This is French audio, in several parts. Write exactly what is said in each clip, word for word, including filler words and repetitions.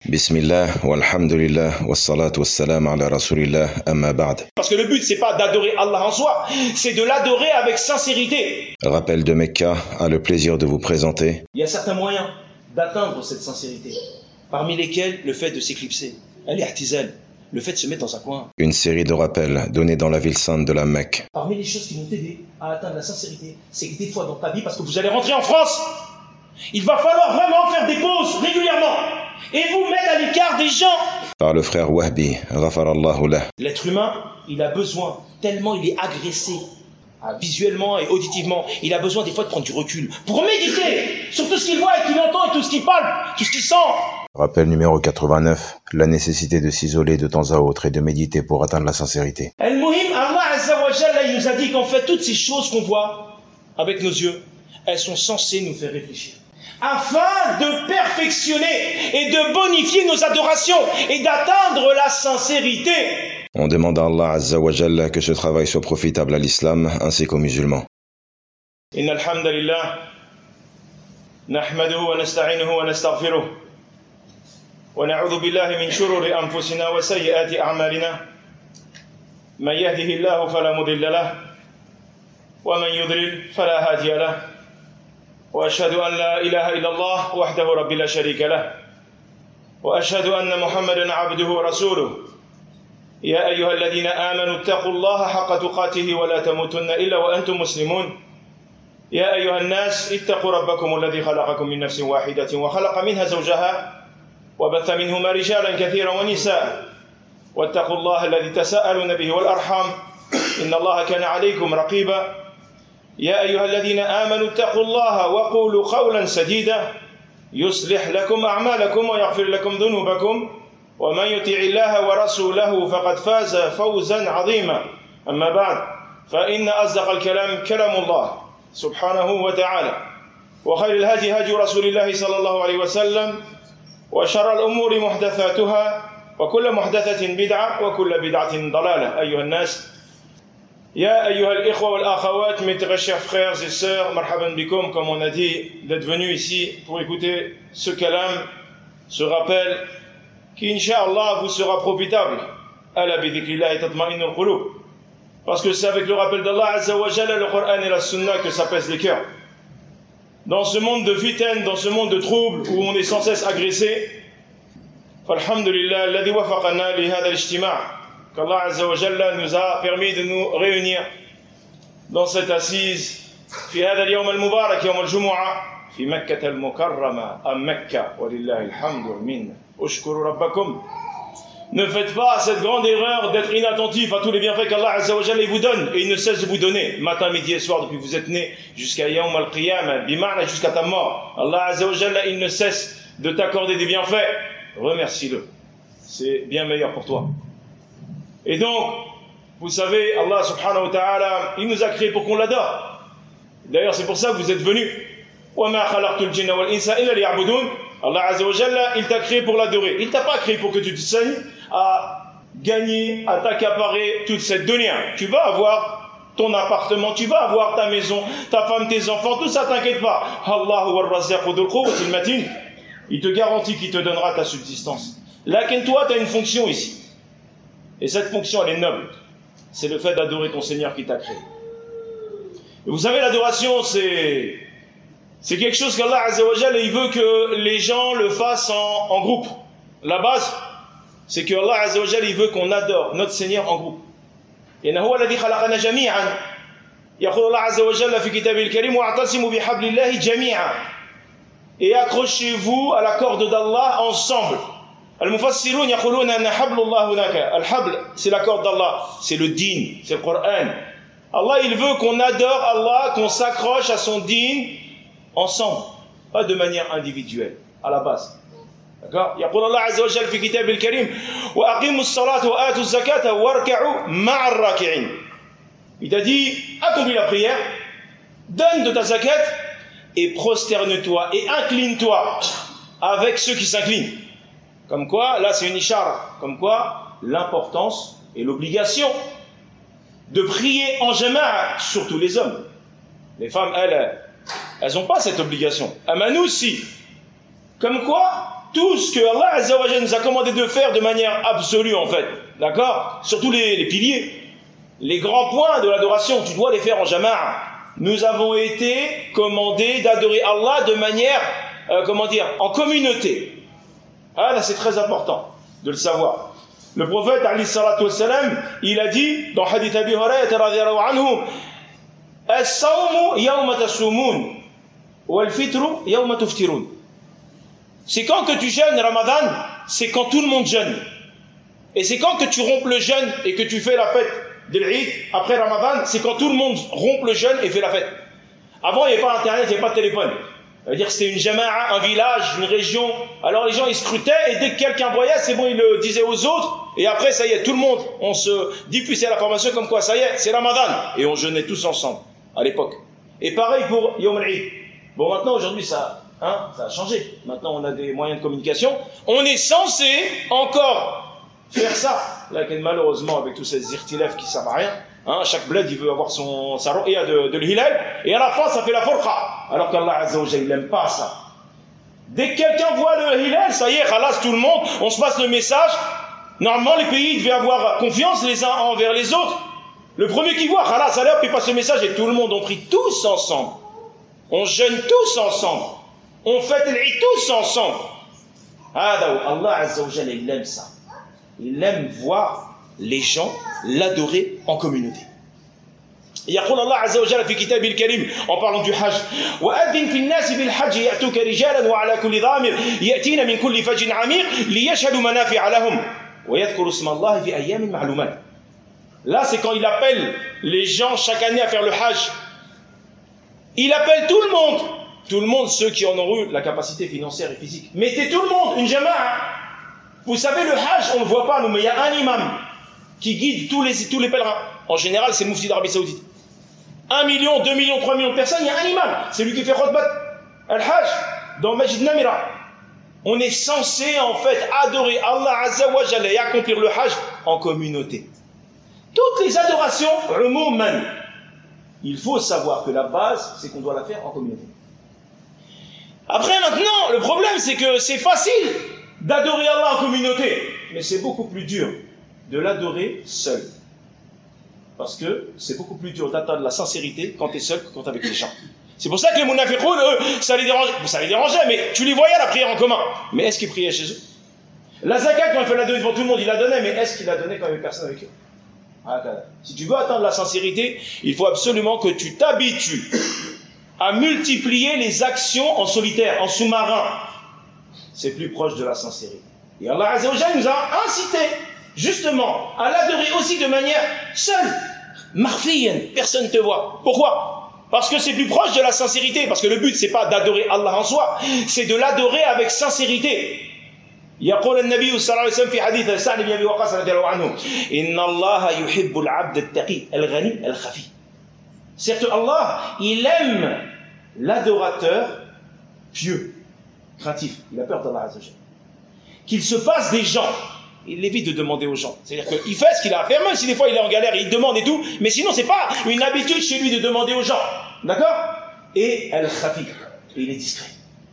Bismillah, walhamdulillah, wassalatu wassalam ala rasulillah, amma ba'd. Parce que le but, c'est pas d'adorer Allah en soi, c'est de l'adorer avec sincérité. Rappel de Mecca a le plaisir de vous présenter. Il y a certains moyens d'atteindre cette sincérité, parmi lesquels le fait de s'éclipser, al-i'tizal, le fait de se mettre dans un coin. Une série de rappels donnés dans la ville sainte de la Mecque. Parmi les choses qui vont t'aider à atteindre la sincérité, c'est que des fois dans ta vie, parce que vous allez rentrer en France, il va falloir vraiment faire des pauses régulièrement et vous mettre à l'écart des gens. Par le frère Wahbi, ghafarallahu lah. L'être humain, il a besoin, tellement il est agressé, visuellement et auditivement, il a besoin des fois de prendre du recul pour méditer sur tout ce qu'il voit et qu'il entend et tout ce qu'il palpe, tout ce qu'il sent. Rappel numéro quatre-vingt-neuf, la nécessité de s'isoler de temps à autre et de méditer pour atteindre la sincérité. Al-Muhim, Allah Azza wa Jalla, il nous a dit qu'en fait, toutes ces choses qu'on voit avec nos yeux, elles sont censées nous faire réfléchir, afin de perfectionner et de bonifier nos adorations et d'atteindre la sincérité. On demande à Allah Azza wa Jalla que ce travail soit profitable à l'islam ainsi qu'aux musulmans. Inna alhamdulillah, nahmaduhu wa nasta'inuhu wa nastaghfiruh, wa na'udhu billahi min shururi anfusina wa sayyiati a'malina. Man yahdihillahu fala mudilla lahu, wa man yudlil fala hadiya lahu. وأشهد أن لا إله إلا الله وحده رب لا شريك له وأشهد أن محمدا عبده ورسوله يا أيها الذين آمنوا اتقوا الله حق تقاته ولا تموتن إلا وأنتم مسلمون يا أيها الناس اتقوا ربكم الذي خلقكم من نفس واحدة وخلق منها زوجها وبث منهما رجالا كثيرا ونساء واتقوا الله الذي تساءلون به والأرحام إن الله كان عليكم رقيبا يا أيها الذين آمنوا اتقوا الله وقولوا قولا سديدا يصلح لكم أعمالكم ويغفر لكم ذنوبكم ومن يطع الله ورسوله فقد فاز فوزا عظيما أما بعد فإن أصدق الكلام كلام الله سبحانه وتعالى وخير الهدي هدي رسول الله صلى الله عليه وسلم وشر الأمور محدثاتها وكل محدثة بدعة وكل بدعة ضلالة أيها الناس Ya ayyuha al-ikhwa wal-akhawat, mes très chers frères et sœurs, marhaban bikum, comme on a dit, d'être venus ici pour écouter ce kalam, ce rappel, qui, incha'Allah, vous sera profitable. Ala bi dhikrillahi tatma'innul qulub. Parce que c'est avec le rappel d'Allah Azza wa Jalla, le Coran et la Sunna que s'apaisent les cœurs. Dans ce monde de fitaine, dans ce monde de troubles, où on est sans cesse agressé, falhamdulillah, alladhi wafaqana li hadha al-ijtima'. Qu'Allah Azza wa Jalla nous a permis de nous réunir dans cette assise في هذا اليوم المبارك يوم الجمعة في مكة المكرمة أم مكة ولله الحمد والمنة اشكروا ربكم. Ne faites pas cette grande erreur d'être inattentif à tous les bienfaits qu'Allah Azza wa Jalla vous donne, et il ne cesse de vous donner matin, midi et soir depuis que vous êtes né jusqu'à Yawm al-Qiyamah, bima'na, jusqu'à ta mort. Allah Azza wa Jalla, il ne cesse de t'accorder des bienfaits. Remercie-le, c'est bien meilleur pour toi. Et donc, vous savez, Allah subhanahu wa ta'ala, il nous a créés pour qu'on l'adore. D'ailleurs, c'est pour ça que vous êtes venus. وَمَا خَلَقْتُ الْجِنَّ وَالْإِنسَ إِلَّا لِيَعْبُدُونَ. Allah Azza wa Jalla, il t'a créé pour l'adorer. Il t'a pas créé pour que tu te saignes à gagner, à t'accaparer toute cette dunya. Tu vas avoir ton appartement, tu vas avoir ta maison, ta femme, tes enfants, tout ça, t'inquiète pas. Allahu war-razzaqu dhul quwwatil matin. Il te garantit qu'il te donnera ta subsistance. Lakin toi, tu as une fonction ici. Et cette fonction, elle est noble. C'est le fait d'adorer ton Seigneur qui t'a créé. Et vous savez, l'adoration, c'est, c'est quelque chose qu'Allah Azza wa Jalla, il veut que les gens le fassent en, en groupe. La base, c'est que Allah Azza wa Jalla, il veut qu'on adore notre Seigneur en groupe. Et هو الذي خلقنا جميعا. يقول الله عز وجل في كتابه الكريم واعتصموا بحبل الله جميعا. Et accrochez-vous à la corde d'Allah ensemble. Al-Mufassirun yaquluna anna hablullah hunaka. Al-habl, c'est la corde d'Allah, c'est le din, c'est le Coran. Allah, il veut qu'on adore Allah, qu'on s'accroche à son din ensemble, pas de manière individuelle, à la base. D'accord? Yaqul Allah Azza wa Jalla fi kitab al-karim wa aqimus salata wa atuz zakata warka'u ma'ar raki'in. Il t'a dit, accomplis la prière, donne de ta zakat et prosterne-toi et incline-toi avec ceux qui s'inclinent. Comme quoi, là c'est une ishara, comme quoi l'importance et l'obligation de prier en jama'a, surtout les hommes. Les femmes, elles, elles n'ont pas cette obligation. Amanou, si. Comme quoi, tout ce que Allah Azza wa Jalla nous a commandé de faire de manière absolue en fait, d'accord? Surtout les, les piliers, les grands points de l'adoration, tu dois les faire en jama'a. Nous avons été commandés d'adorer Allah de manière, euh, comment dire, en communauté. Ah là c'est très important de le savoir. Le prophète alayhi salatu wassalam, il a dit dans hadith Abi Hurayrata radhiyallahu anhu, as-sawmu yawma tasumun wal fitru yawma tuftirun. C'est quand que tu jeûnes Ramadan, c'est quand tout le monde jeûne. Et c'est quand que tu rompes le jeûne et que tu fais la fête de l'Eid après Ramadan, c'est quand tout le monde rompt le jeûne et fait la fête. Avant, il n'y avait pas internet, il n'y avait pas de téléphone. Ça veut dire que c'était une jama'a, un village, une région. Alors les gens, ils scrutaient et dès que quelqu'un voyait, c'est bon, ils le disaient aux autres. Et après, ça y est, tout le monde, on se diffusait l'information comme quoi, ça y est, c'est Ramadan. Et on jeûnait tous ensemble, à l'époque. Et pareil pour Yom al-Eid. Bon, maintenant, aujourd'hui, ça, hein, ça a changé. Maintenant, on a des moyens de communication. On est censé encore faire ça. Là, malheureusement, avec tous ces zirtilefs qui ne servent à rien, hein, chaque bled, il veut avoir son, sa ru'ya de, de l'hilal, et à la fin, ça fait la furqa. Alors qu'Allah Azza wa Jalla, il n'aime pas ça. Dès que quelqu'un voit le hilal, ça y est, khalas, tout le monde, on se passe le message. Normalement, les pays devaient avoir confiance les uns envers les autres. Le premier qui voit, khalas, allez hop, il passe le message, et tout le monde, on prie tous ensemble. On jeûne tous ensemble. On fête l'Eid tous ensemble. Allah Azza wa Jalla, il aime ça. Il aime voir les gens l'adorer en communauté. يقول الله عز وجل في كتابه الكريم en parlant du Hajj وأذن في الناس بالحج يأتوك رجالا وعلى كل ضامر يأتين من كل فج عميق ليشهدوا منافع لهم ويذكروا اسم الله في أيام معلومات. Là c'est quand il appelle les gens chaque année à faire le Hajj. Il appelle tout le monde, tout le monde, ceux qui en ont eu la capacité financière et physique. Mettez tout le monde, une jama'a. Vous savez, le Hajj, on ne le voit pas, nous, mais il y a un imam qui guide tous les, tous les pèlerins. En général, c'est le Mufti d'Arabie Saoudite. Un million, deux millions, trois millions de personnes, il y a un imam. C'est lui qui fait Khutbat al-Hajj dans Masjid Namira. On est censé, en fait, adorer Allah Azza wa Jalla et accomplir le Hajj en communauté. Toutes les adorations, umuman, il faut savoir que la base, c'est qu'on doit la faire en communauté. Après, maintenant, le problème, c'est que c'est facile d'adorer Allah en communauté, mais c'est beaucoup plus dur de l'adorer seul. Parce que c'est beaucoup plus dur d'atteindre la sincérité quand tu es seul que quand tu es avec les gens. C'est pour ça que les munafiqoun, eux, ça les dérangeait, ça les dérangeait, mais tu les voyais à la prière en commun. Mais est-ce qu'ils priaient chez eux? La zakat, quand il fait la donner devant tout le monde, il la donnait, mais est-ce qu'il la donnait quand il n'y avait personne avec eux? Si tu veux atteindre la sincérité, il faut absolument que tu t'habitues à multiplier les actions en solitaire, en sous-marin. C'est plus proche de la sincérité. Et Allah Azza wa Jalla nous a incité justement à l'adorer aussi de manière seule. Marfiyan, personne ne te voit. Pourquoi? Parce que c'est plus proche de la sincérité. Parce que le but, c'est pas d'adorer Allah en soi, c'est de l'adorer avec sincérité. يقول النبي صلى الله عليه وسلم في حديث سعد بن أبي وقاص رضي الله عنه إن الله يحب العبد التقي الغني الخفي. Certes, Allah, il aime l'adorateur pieux, craintif. Il a peur d'Allah Azza wa Jalla. Qu'il se passe des gens. Il évite de demander aux gens. C'est-à-dire qu'il fait ce qu'il a à faire, même si des fois il est en galère, il demande et tout. Mais sinon, c'est pas une habitude chez lui de demander aux gens. D'accord? Et al-khafi, il est discret.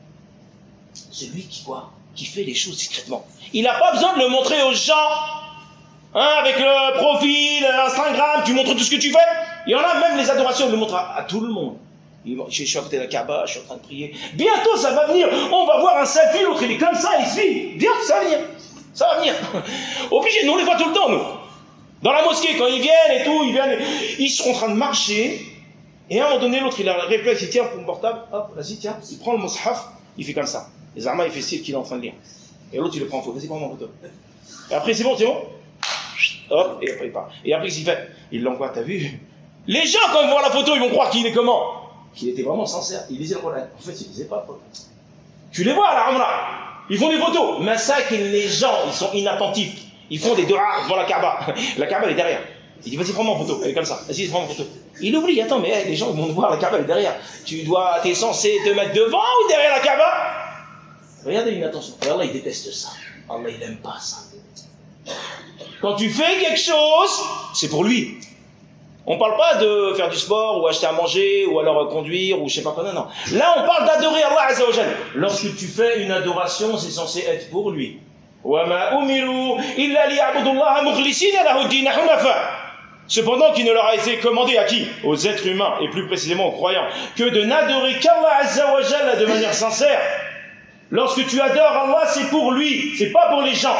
Celui qui quoi? Qui fait les choses discrètement. Il n'a pas besoin de le montrer aux gens. Hein, avec le profil, Instagram, tu montres tout ce que tu fais. Il y en a même les adorations, il le montre à, à tout le monde. Je suis à côté de la Kaaba, je suis en train de prier. Bientôt ça va venir. On va voir un selfie, l'autre il est comme ça, il suit. Bientôt ça va venir. Ça va venir. Obligé, nous on les voit tout le temps, nous. Dans la mosquée, quand ils viennent et tout, ils viennent, ils sont en train de marcher. Et à un moment donné, l'autre il a le réflexe, il tient pour le portable, hop, vas-y, tiens, il prend le mushaf, il fait comme ça. Les armes, il fait style qu'il est en train de lire. Et l'autre il le prend en photo, vas-y, prends mon photo. Et après, c'est bon, c'est bon. Hop, et après il part. Et après, qu'est-ce qu'il fait? Il l'envoie, t'as vu? Les gens, quand ils voient la photo, ils vont croire qu'il est comment? Qu'il était vraiment sincère. Il lisait le Coran. En fait, il lisait pas le Coran. Tu les vois à la Umrah. Ils font des photos. Mais ça, que les gens, ils sont inattentifs. Ils font des doigts devant la Kaaba. La Kaaba, elle est derrière. Il dit, vas-y, prends-moi en photo. Elle est comme ça. Vas-y, prends-moi en photo. Il oublie. Attends, mais hey, les gens vont te voir, la Kaaba, elle est derrière. Tu dois, t'es censé te mettre devant ou derrière la Kaaba? Regardez une attention. Et Allah, il déteste ça. Allah, il n'aime pas ça. Quand tu fais quelque chose, c'est pour lui. On ne parle pas de faire du sport ou acheter à manger ou alors conduire ou je sais pas quoi. Non, non. Là, on parle d'adorer Allah Azza wa Jal. Lorsque tu fais une adoration, c'est censé être pour lui. Cependant, qu'il ne leur a été commandé à qui? Aux êtres humains, et plus précisément aux croyants, que de n'adorer qu'Allah Azza wa Jal de manière sincère. Lorsque tu adores Allah, c'est pour lui, c'est pas pour les gens.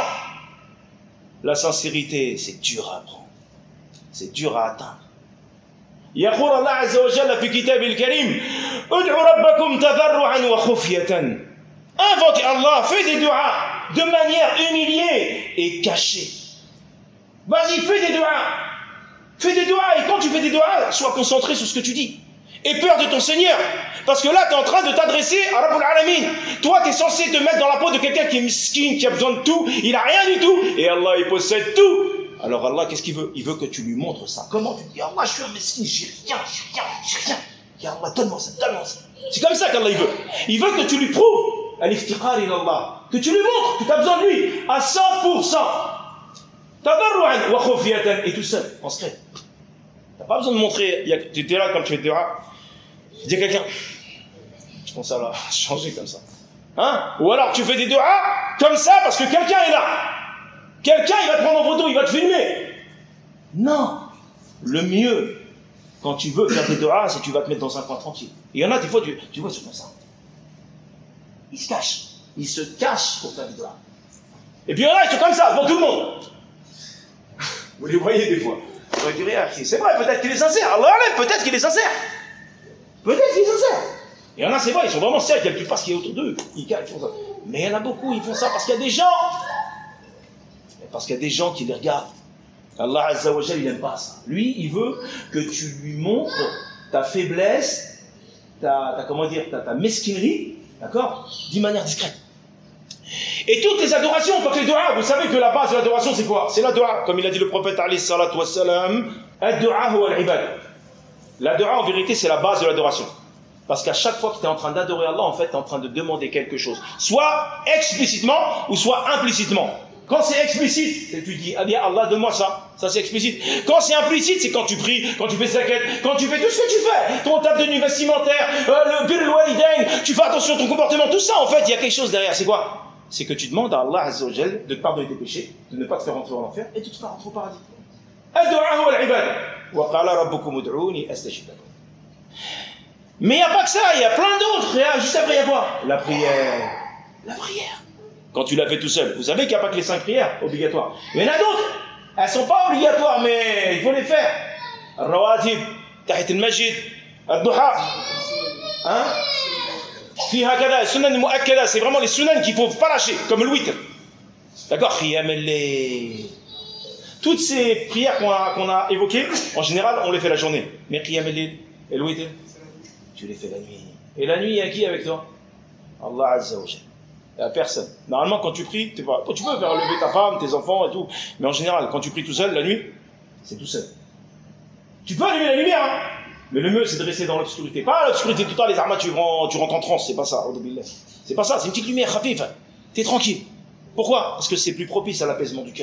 La sincérité, c'est dur à apprendre. C'est dur à atteindre. يقول الله عز وجل في كتابه الكريم ادعوا ربكم تضرعا وخفية. Invoque Allah, fais des du'as de manière humiliée et cachée. Vas-y, fais des du'as. Fais des du'as, et quand tu fais des du'as, sois concentré sur ce que tu dis. Et peur de ton Seigneur. Parce que là, tu es en train de t'adresser à Rabbul Alamin. Toi, tu es censé te mettre dans la peau de quelqu'un qui est miskin, qui a besoin de tout. Il n'a rien du tout. Et Allah, il possède tout. Alors Allah, qu'est-ce qu'il veut? Il veut que tu lui montres ça. Comment tu dis, Allah, je suis un miskin, j'ai rien, j'ai rien, j'ai rien. Ya Allah, donne-moi ça, donne-moi ça. C'est comme ça qu'Allah, il veut. Il veut que tu lui prouves, al-iftiqar ila Allah, que tu lui montres que tu as besoin de lui, à cent pour cent. Tadarru'an wa khufiyatan, et tout seul, en secret. Tu n'as pas besoin de montrer, tu étais là comme tu étais là. Dis à quelqu'un, je pense à la changer comme ça. Hein? Ou alors tu fais des du'as comme ça parce que quelqu'un est là. Quelqu'un, il va te prendre en photo, il va te filmer. Non. Le mieux, quand tu veux faire des du'as, c'est que tu vas te mettre dans un coin tranquille. Il y en a des fois, tu, tu vois, c'est comme ça. Ils se cachent. Ils se cachent pour faire des du'as. Et puis il y en a, ils sont comme ça, devant tout le monde. Vous les voyez des fois. Vous direz, c'est vrai, peut-être qu'il est sincère. Allah, peut-être qu'il est sincère. Peut-être qu'il est sincère. Il y en a, c'est vrai, ils sont vraiment sérieux, ils ne calculent pas ce qu'il y a autour d'eux. Ils font ça. Mais il y en a beaucoup, ils font ça parce qu'il y a des gens. Parce qu'il y a des gens qui les regardent. Allah Azza wa Jal, il n'aime pas ça. Lui, il veut que tu lui montres ta faiblesse, ta, ta comment dire, ta, ta mesquinerie, d'accord, d'une manière discrète. Et toutes les adorations, pas que les du'as, vous savez que la base de l'adoration, c'est quoi? C'est la du'a, comme il a dit le prophète alayhi salatu wassalam, ad-du'a huwa al-ibad. La du'a, en vérité, c'est la base de l'adoration. Parce qu'à chaque fois que tu es en train d'adorer Allah, en fait, tu es en train de demander quelque chose. Soit explicitement, ou soit implicitement. Quand c'est explicite, c'est tu dis, ah bien Allah, donne-moi ça. Ça c'est explicite. Quand c'est implicite, c'est quand tu pries, quand tu fais zakat, quand tu fais tout ce que tu fais. Ton table de nuit vestimentaire, euh, le bir al-walidain, tu fais attention à ton comportement, tout ça, en fait, il y a quelque chose derrière. C'est quoi? C'est que tu demandes à Allah Azza wa Jal de te pardonner tes péchés, de ne pas te faire rentrer en enfer, et de te faire rentrer au paradis. Ad-du'a huwa al-ibad. Wa qala rabbukum ud'uni astajib lakum. Mais il n'y a pas que ça, il y a plein d'autres. Juste après, il y a quoi? La prière. La prière. Quand tu la fais tout seul. Vous savez qu'il n'y a pas que les cinq prières obligatoires. Il y en a d'autres. Elles ne sont pas obligatoires, mais il faut les faire. Al-rawatib, tahit al-majid, al-duha. Hein? Fi hakada, sunan mu'akkada, c'est vraiment les sunan qu'il ne faut pas lâcher, comme le witr. D'accord? Toutes ces prières qu'on a, qu'on a évoquées, en général, on les fait la journée. Mais qiyam al-layl et le witr, tu les fais la nuit. Et la nuit, il y a qui avec toi? Allah Azza wa Jal. Il n'y a personne. Normalement, quand tu pries, tu peux faire lever ta femme, tes enfants et tout. Mais en général, quand tu pries tout seul, la nuit, c'est tout seul. Tu peux allumer la lumière, hein, mais le mieux, c'est de rester dans l'obscurité. Pas l'obscurité totale, les armes, tu rentres, tu rentres en transe. C'est pas ça. C'est pas ça. C'est une petite lumière, khafif. T'es tranquille. Pourquoi? Parce que c'est plus propice à l'apaisement du cœur.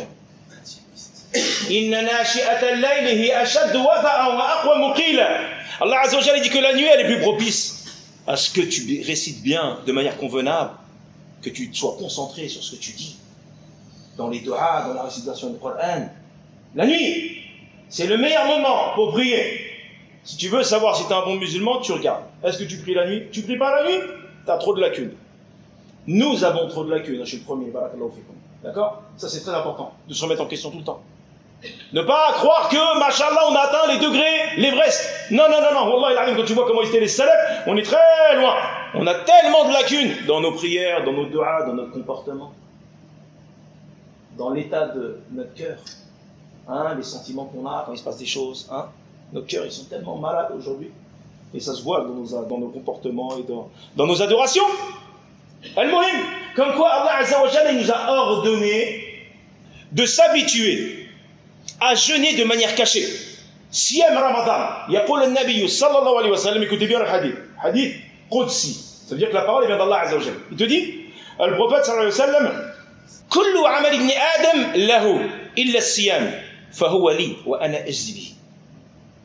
Allah Azza wa Jalla dit que la nuit, elle est plus propice à ce que tu récites bien, de manière convenable, que tu sois concentré sur ce que tu dis, dans les du'as, dans la récitation du Coran. La nuit, c'est le meilleur moment pour prier. Si tu veux savoir si tu es un bon musulman, tu regardes. Est-ce que tu pries la nuit? Tu pries pas la nuit? Tu as trop de lacunes. Nous avons trop de lacunes, je suis le premier, d'accord? Ça c'est très important, de se remettre en question tout le temps. Ne pas croire que, machallah, on a atteint les degrés, l'Everest. Non, non, non, non, wallah, quand tu vois comment étaient les salafs, on est très loin. On a tellement de lacunes dans nos prières, dans nos du'as, dans notre comportement, dans l'état de notre cœur, hein, les sentiments qu'on a quand il se passe des choses. Hein. Nos cœurs, ils sont tellement malades aujourd'hui. Et ça se voit dans nos, dans nos comportements et dans, dans nos adorations. Al-Muhim, comme quoi Allah Azza wa Jalla nous a ordonné de s'habituer à jeûner de manière cachée. Siyam Ramadan. Yaqul al-Nabi sallallahu alayhi wa sallam, écoutez bien le hadith. Hadith Qudsi. Ça veut dire que la parole vient d'Allah Azza wa Jalla. Il te dit, le prophète sallallahu alayhi wa sallam, Kullu amal ibn Adam lahu illa siyam, fahuwa li wa ana ajzi bihi.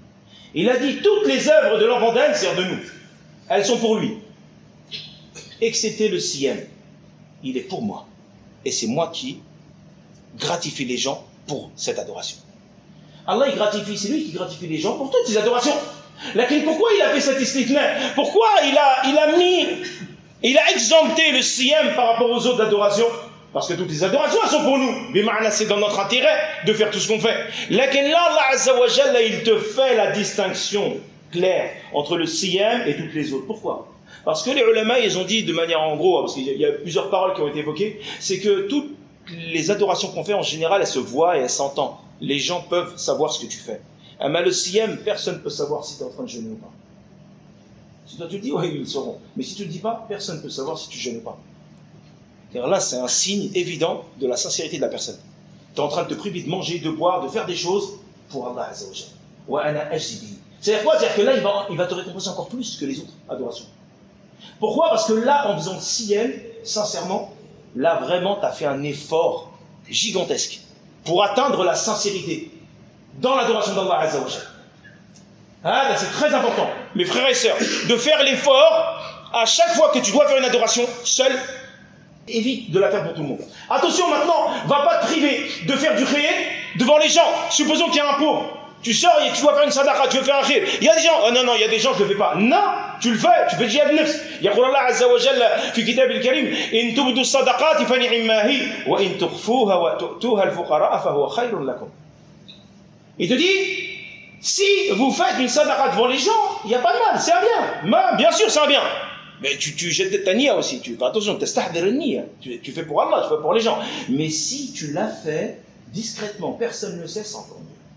Il a dit toutes les œuvres de l'enfant d'Adam, c'est-à-dire de nous, elles sont pour lui. Excepté le siyam, il est pour moi. Et c'est moi qui gratifie les gens pour cette adoration. Allah il gratifie, c'est lui qui gratifie les gens pour toutes ces adorations. Laquelle, pourquoi il a fait cet istithna? Pourquoi il a, il a mis, il a exempté le siyam par rapport aux autres adorations? Parce que toutes les adorations elles sont pour nous. Bima'ana, c'est dans notre intérêt de faire tout ce qu'on fait. Laquelle là, Allah Azza wa Jalla, il te fait la distinction claire entre le siyam et toutes les autres. Pourquoi? Parce que les ulama, ils ont dit de manière en gros, parce qu'il y a plusieurs paroles qui ont été évoquées, c'est que toutes les adorations qu'on fait en général, elles se voient et elles s'entendent. Les gens peuvent savoir ce que tu fais. Mais le siyam, personne ne peut savoir si tu es en train de jeûner ou pas. Si toi tu le dis, oui, ils le sauront. Mais si tu ne le dis pas, personne ne peut savoir si tu jeûnes ou pas. Car là, c'est un signe évident de la sincérité de la personne. Tu es en train de te priver de manger, de boire, de faire des choses pour Allah Azza wa Jalla. C'est-à-dire quoi? C'est-à-dire que là, il va, il va te récompenser encore plus que les autres adorations. Pourquoi? Parce que là, en faisant le siyam, sincèrement, là, vraiment, tu as fait un effort gigantesque pour atteindre la sincérité dans l'adoration d'Allah Azza wa Jalla. Ah, là, c'est très important, mes frères et sœurs, de faire l'effort à chaque fois que tu dois faire une adoration seul. Évite de la faire pour tout le monde. Attention maintenant, va pas te priver de faire du khayr devant les gens. Supposons qu'il y a un pauvre. Tu sors et tu dois faire une sadaqa, tu veux faire un khayr. Il y a des gens, oh non, non, il y a des gens, je ne le fais pas. Non, tu le fais, tu fais jihad nafs. يقول الله عز وجل في كتاب الكريم إن تبدوا الصدقات فنعما هي وإن تخفوها وتؤتوها الفقراء فهو خير لكم. Il te dit, si vous faites une sadaqa devant les gens, il n'y a pas de mal, c'est un bien. Bien sûr, c'est un bien. Mais tu, tu jettes ta niya aussi. Tu, attention, tu, tu fais pour Allah, tu fais pour les gens. Mais si tu l'as fait discrètement, personne ne le sait, sans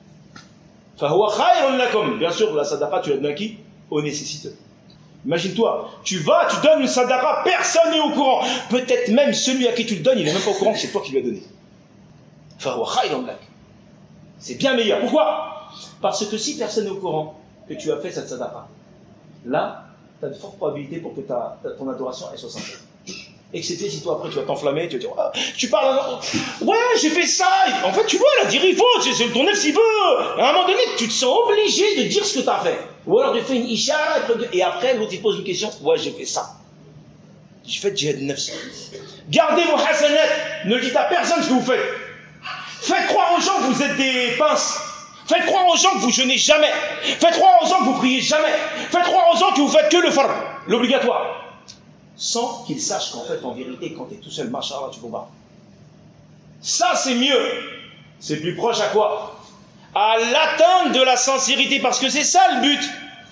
mieux. Bien sûr, la sadaqa, tu la donnes à qui? Aux nécessiteux. Imagine-toi, tu vas, tu donnes une sadaqa, personne n'est au courant. Peut-être même celui à qui tu le donnes, il n'est même pas au courant que c'est toi qui lui as donné. C'est bien meilleur. Pourquoi? Parce que si personne n'est au courant que tu as fait cette sadaqa, là, tu as de fortes probabilités pour que ta, ta, ton adoration elle soit sincère. Excepté si toi après tu vas t'enflammer, tu vas dire ah, tu parles, ouais j'ai fait ça, en fait tu vois la dire il faut, c'est ton nef s'il veut. À un moment donné tu te sens obligé de dire ce que tu as fait. Ou alors tu fais une ishara et après l'autre il pose une question, ouais j'ai fait ça. J'ai fait djihad nefs. Gardez vos hasanat, ne dites à personne ce que vous faites. Faites croire aux gens que vous êtes des pinces. Faites croire aux gens que vous jeûnez jamais. Faites croire aux gens que vous priez jamais. Faites croire aux gens que vous faites que le fard, l'obligatoire. Sans qu'ils sachent qu'en fait, en vérité, quand tu es tout seul, machallah, tu combats. Ça, c'est mieux. C'est plus proche à quoi? À l'atteinte de la sincérité, parce que c'est ça le but.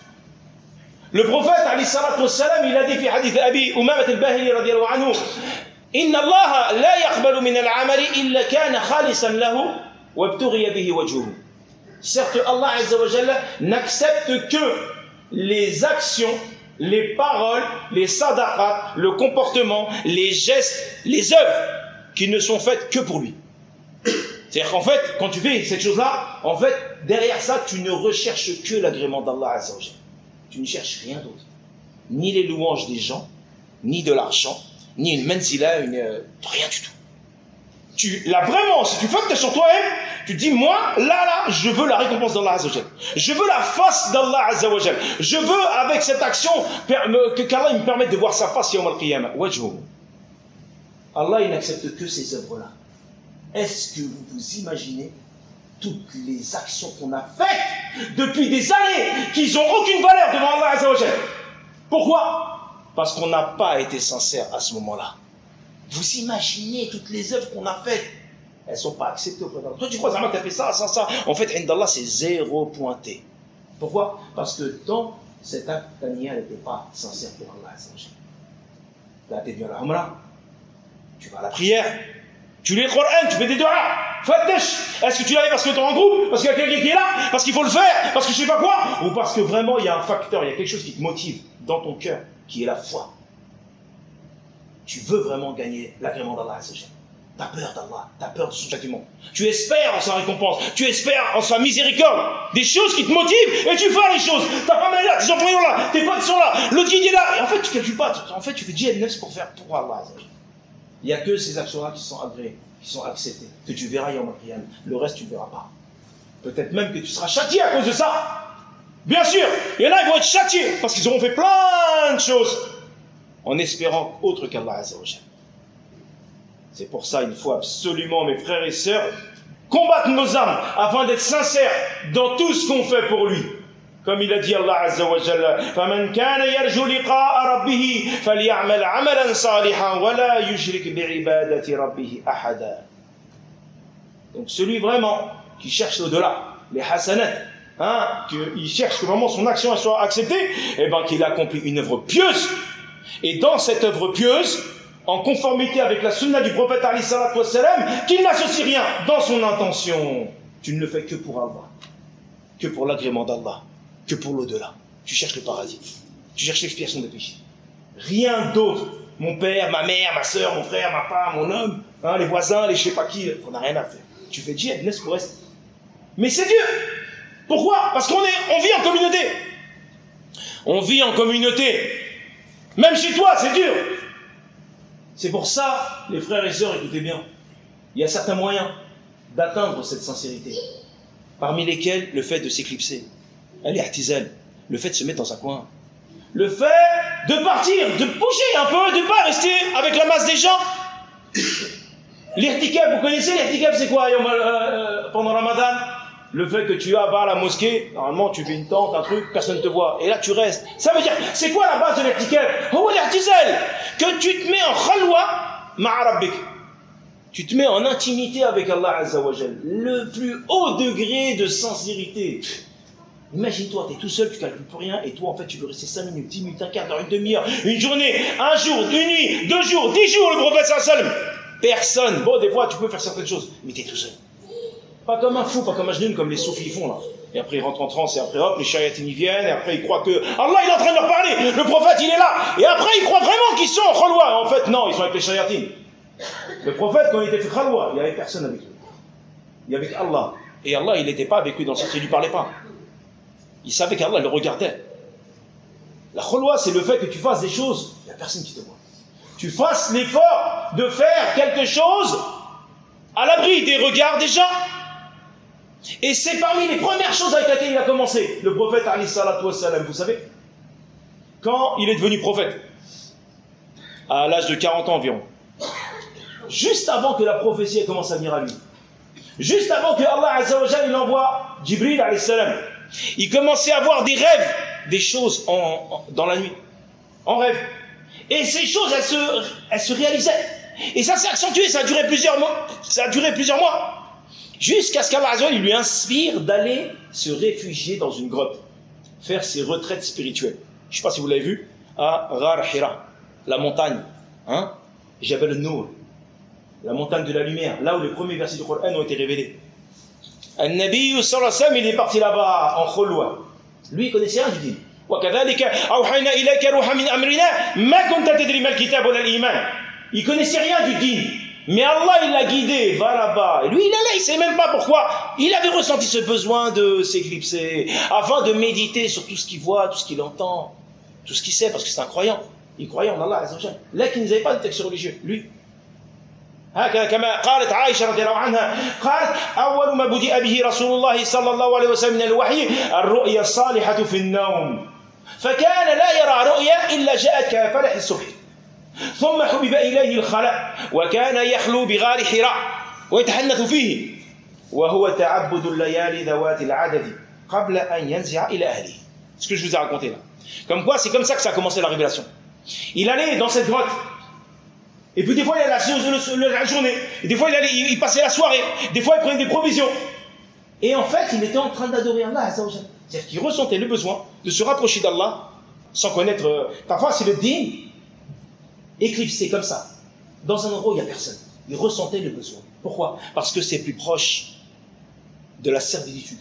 Le prophète, alayhi salatu wassalam, il a dit, fi hadith Abi Umamat al-Bahili, radiyallahu anhu, Inna Allah la yaqbalu min al-amali illa kana khalisan lahu wa ibtughiya bihi wajhuhu. Certes, Allah Azza wa Jalla n'accepte que les actions, les paroles, les sadaqat, le comportement, les gestes, les œuvres qui ne sont faites que pour lui. C'est-à-dire qu'en fait, quand tu fais cette chose-là, en fait, derrière ça, tu ne recherches que l'agrément d'Allah Azza wa Jalla. Tu ne cherches rien d'autre. Ni les louanges des gens, ni de l'argent, ni une menzila, une, euh, rien du tout. Tu, là vraiment, si tu fais que sur toi-même, tu dis, moi, là, là, je veux la récompense d'Allah Azza wa Jal. Je veux la face d'Allah Azza wa Jal. Je veux, avec cette action, que qu'Allah me permette de voir sa face yawm al-qiyamah. Wajhu. Allah, il n'accepte que ces œuvres-là. Est-ce que vous vous imaginez toutes les actions qu'on a faites depuis des années, qui n'ont aucune valeur devant Allah Azza wa Jal? Pourquoi? Parce qu'on n'a pas été sincère à ce moment-là. Vous imaginez toutes les œuvres qu'on a faites, elles ne sont pas acceptées auprès d'Allah. Toi, tu crois que tu as fait ça, ça, ça. En fait, Indallah, c'est zéro pointé. Pourquoi? Parce que dans cet acte, ta niya n'était pas sincère pour Allah. Là, tu es venu à la Umrah, tu vas à la prière, tu lis le Coran, tu fais des doigts. Fattesh. Est-ce que tu l'as fait parce que tu es en groupe? Parce qu'il y a quelqu'un qui est là? Parce qu'il faut le faire? Parce que je ne sais pas quoi? Ou parce que vraiment, il y a un facteur, il y a quelque chose qui te motive dans ton cœur, qui est la foi. Tu veux vraiment gagner l'agrément d'Allah. Tu as peur d'Allah, tu as peur de son châtiment. Tu espères en sa récompense, tu espères en sa miséricorde. Des choses qui te motivent et tu fais les choses. Ta femme est là, tes enfants sont là, tes potes sont là, l'autre guide est là. Et en fait, tu ne calcules pas. En fait, tu fais djihad nefs pour faire pour Allah. Il n'y a que ces actions-là qui sont agréées, qui sont acceptées, que tu verras yawm al-qiyamah. Le reste, tu ne verras pas. Peut-être même que tu seras châtié à cause de ça. Bien sûr, il y en a, ils vont être châtiés parce qu'ils auront fait plein de choses en espérant autre qu'Allah Azza wa Jal. C'est pour ça, il faut absolument, mes frères et sœurs, combattre nos âmes afin d'être sincères dans tout ce qu'on fait pour lui. Comme il a dit Allah Azza wa Jalla, فَمَنْ كَانَ يَرْجُو لِقَاءَ رَبِّهِ فَلْيَعْمَلْ عَمَلًا صَالِحًا وَلَا يُشْرِكْ بِعِبَادَةِ رَبِّهِ أَحَدًا. Donc celui vraiment qui cherche au-delà, les hasanat, hein, qu'il cherche que vraiment son action soit acceptée, et bien qu'il accomplit une œuvre pieuse. Et dans cette œuvre pieuse, en conformité avec la sunna du prophète alayhi salatu wassalam, qu'il n'associe rien dans son intention. Tu ne le fais que pour Allah, que pour l'agrément d'Allah, que pour l'au-delà. Tu cherches le paradis, tu cherches l'expiation des péchés. Rien d'autre. Mon père, ma mère, ma soeur, mon frère, ma femme, mon homme, hein, les voisins, les je sais pas qui, on n'a rien à faire. Tu fais djihad, laisse pour rester. Mais c'est Dieu. Pourquoi? Parce qu'on est, on vit en communauté. On vit en communauté. Même chez toi, c'est dur. C'est pour ça, les frères et sœurs, écoutez bien, il y a certains moyens d'atteindre cette sincérité, parmi lesquels le fait de s'éclipser, al-i'tizal, le fait de se mettre dans un coin, le fait de partir, de bouger un peu, de ne pas rester avec la masse des gens. L'irtikaf, vous connaissez l'irtikaf, c'est quoi euh, pendant Ramadan? Le fait que tu vas à la mosquée, normalement tu fais une tente, un truc, personne ne te voit, et là tu restes. Ça veut dire, c'est quoi la base de l'irtikaf? Oh, l'irtizal, que tu te mets en khalwa ma'a rabbik. Tu te mets en intimité avec Allah Azza wa Jal. Le plus haut degré de sincérité. Imagine-toi, tu es tout seul, tu ne calcules plus rien, et toi en fait tu veux rester cinq minutes, dix minutes, un quart d'heure, une demi-heure, une journée, un jour, une nuit, deux jours, dix jours, le prophète sallallahu alayhi wa sallam. Personne. Bon, des fois tu peux faire certaines choses, mais tu es tout seul. Pas comme un fou, pas comme un genou, comme les soufis font là. Et après ils rentrent en transe, et après hop, les chariatines y viennent, et après ils croient que Allah il est en train de leur parler, le prophète il est là, et après ils croient vraiment qu'ils sont en khalwa. En fait, non, ils sont avec les chariatines. Le prophète, quand il était fait khalwa, il n'y avait personne avec lui. Il y avait Allah. Et Allah, il n'était pas avec lui dans le sens, il ne lui parlait pas. Il savait qu'Allah le regardait. La khalwa, c'est le fait que tu fasses des choses, il n'y a personne qui te voit. Tu fasses l'effort de faire quelque chose à l'abri des regards des gens. Et c'est parmi les premières choses avec lesquelles il a commencé. Le prophète alayhi salatu wassalam, vous savez, quand il est devenu prophète, à l'âge de quarante ans environ, juste avant que la prophétie ait commencé à venir à lui, juste avant que Allah Azza wa Jalla il envoie Jibril alayhi salam, il commençait à avoir des rêves, des choses en, en, dans la nuit, en rêve. Et ces choses, elles se, elles se réalisaient. Et ça s'est accentué, ça a duré plusieurs mois, ça a duré plusieurs mois. Jusqu'à ce qu'Allah Azza wa Jalla lui inspire d'aller se réfugier dans une grotte, faire ses retraites spirituelles. Je ne sais pas si vous l'avez vu, à Ghar Hira, la montagne, hein, Jabal al-Nour, la montagne de la lumière, là où les premiers versets du Coran ont été révélés. An-Nabi sallallahu alayhi wa sallam, il est parti là-bas en khulwa. Lui, il connaissait rien du din. وَكَذَلِكَ أَوْحَيْنَا إِلَيْكَ رُوحًا مِنْ أَمْرِنَا مَا كُنْتَ تَدْرِي مَا الْكِتَابُ وَلَا الْإِيمَانُ. Il connaissait rien du din. Mais Allah, il l'a guidé, va là-bas. Et lui, il allait, il ne sait même pas pourquoi. Il avait ressenti ce besoin de s'éclipser, afin de méditer sur tout ce qu'il voit, tout ce qu'il entend, tout ce qu'il sait, parce que c'est un croyant. Il croyait en Allah, là, qui n'avait pas de texte religieux, lui. هكذا كما قالت عائشة رضي الله عنها قالت أول ما بدأ به رسول الله صلى الله عليه وسلم من الوحي الرؤيا الصالحة في النوم فكان لا يرى رؤيا إلا جاءت كفلح الصبح ثم حبب إليه الخلاء وكان يخلو بغار حراء ويتحنث فيه وهو تعبد الليالي ذوات العدد قبل أن ينزع إلى أهله. Ce que je vous ai raconté là. Comme quoi, c'est comme ça que ça a commencé la révélation. Il allait dans cette grotte. Et puis des fois il allait la, la journée, et des fois il, allait, il, il passait la soirée, des fois il prenait des provisions. Et en fait il était en train d'adorer Allah Azza wa Jalla. C'est-à-dire qu'il ressentait le besoin de se rapprocher d'Allah sans connaître. Euh, parfois c'est le din éclipsé comme ça, dans un endroit où il n'y a personne. Il ressentait le besoin. Pourquoi? Parce que c'est plus proche de la servitude,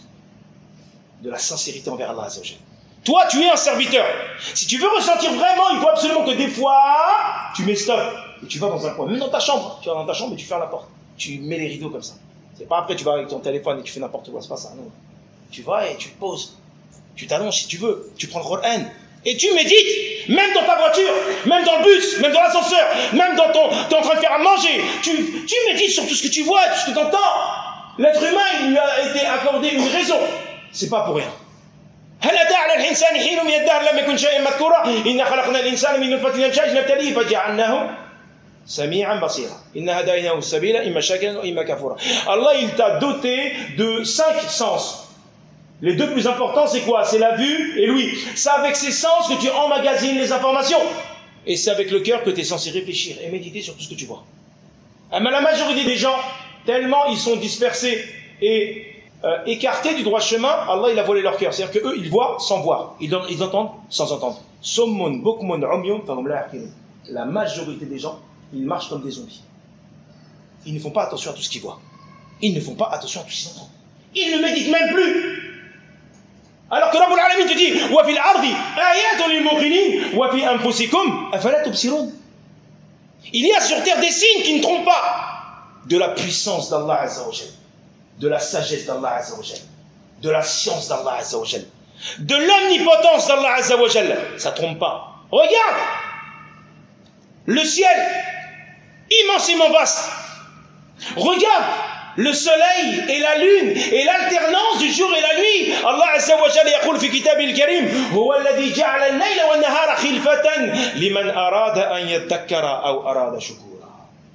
de la sincérité envers Allah Azza wa Jalla. Toi tu es un serviteur. Si tu veux ressentir vraiment, il faut absolument que des fois tu mets stop. Et tu vas dans un coin, même dans ta chambre, tu vas dans ta chambre et tu fermes la porte. Tu mets les rideaux comme ça. C'est pas après tu vas avec ton téléphone et tu fais n'importe quoi, c'est pas ça, non. Tu vas et tu te poses. Tu t'allonges si tu veux, tu prends le Coran et tu médites, même dans ta voiture, même dans le bus, même dans l'ascenseur, même dans ton, t'es en train de faire à manger. Tu, tu médites sur tout ce que tu vois, tout ce que tu entends. L'être humain, il lui a été accordé une raison. C'est pas pour rien. هل أتى على الإنسان حين من الدهر لم يكن شيئا مذكورا إنا خلقنا الإنسان من نطفة أمشاج نبتليه فجعلناه سميعا بصيرا إن هديناه السبيل إما شاكرا وإما كفورا. Allah il t'a doté de cinq sens. Les deux plus importants c'est quoi? C'est la vue et l'ouïe. C'est avec ces sens que tu emmagasines les informations. Et c'est avec le cœur que tu es censé réfléchir et méditer sur tout ce que tu vois. Mais la majorité des gens, tellement ils sont dispersés et euh, écartés du droit chemin, Allah il a volé leur cœur. C'est-à-dire qu'eux ils voient sans voir, ils, ils entendent sans entendre. Sommun, bukmun, umyun, fahum la yaqilun. La majorité des gens, ils marchent comme des zombies. Ils ne font pas attention à tout ce qu'ils voient. Ils ne font pas attention à tout ce qu'ils entendent. Ils ne méditent même plus. Alors que Rabbul Alamin te dit wa fil ardi ayatun lil muqinin wa fi anfusikum afala tubsirun. Il y a sur terre des signes qui ne trompent pas de la puissance d'Allah Azza wa Jal, de la sagesse d'Allah Azza wa Jal, de la science d'Allah Azza wa Jal, de l'omnipotence d'Allah Azza wa Jal. Ça ne trompe pas. Regarde le ciel immensément vaste. Regarde le soleil et la lune et l'alternance du jour et la nuit. Allah Azza wa Jalla yaqul fi kitabil karim huwa alladhi ja'ala al-layla wan-nahara khilfatan liman arada an yadhakkara aw arada shukura.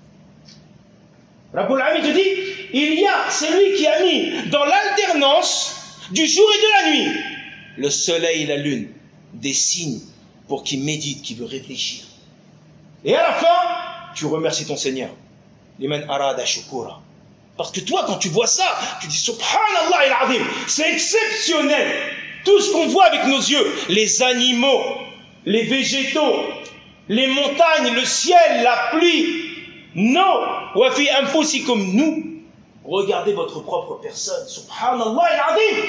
Rabbul Alamin te dit, il y a, c'est lui qui a mis dans l'alternance du jour et de la nuit le soleil et la lune, des signes pour qui médite, qui veut réfléchir. Et à la fin, tu remercies ton Seigneur. Liman arada shukura. Parce que toi, quand tu vois ça, tu dis Subhanallah il-Azim, c'est exceptionnel. Tout ce qu'on voit avec nos yeux, les animaux, les végétaux, les montagnes, le ciel, la pluie, non, wa fi anfusikum, nous, regardez votre propre personne. Subhanallah il-Azim.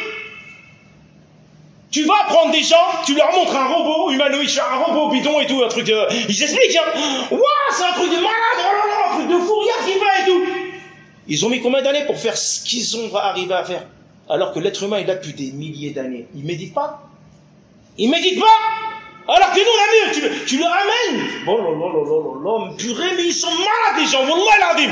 Tu vas prendre des gens, tu leur montres un robot humanoïde, un robot bidon et tout, un truc de... Ils expliquent, hein. Waouh, c'est un truc de malade, oh là là, un truc de fou, regarde qui va et tout. Ils ont mis combien d'années pour faire ce qu'ils ont arrivé à faire? Alors que l'être humain, il a depuis des milliers d'années. Il ne médite pas. Il ne médite pas. Alors que nous, on a mieux. Tu, tu le ramènes. Oh là là là là là, purée, mais ils sont malades, les gens. Wallah l'adim.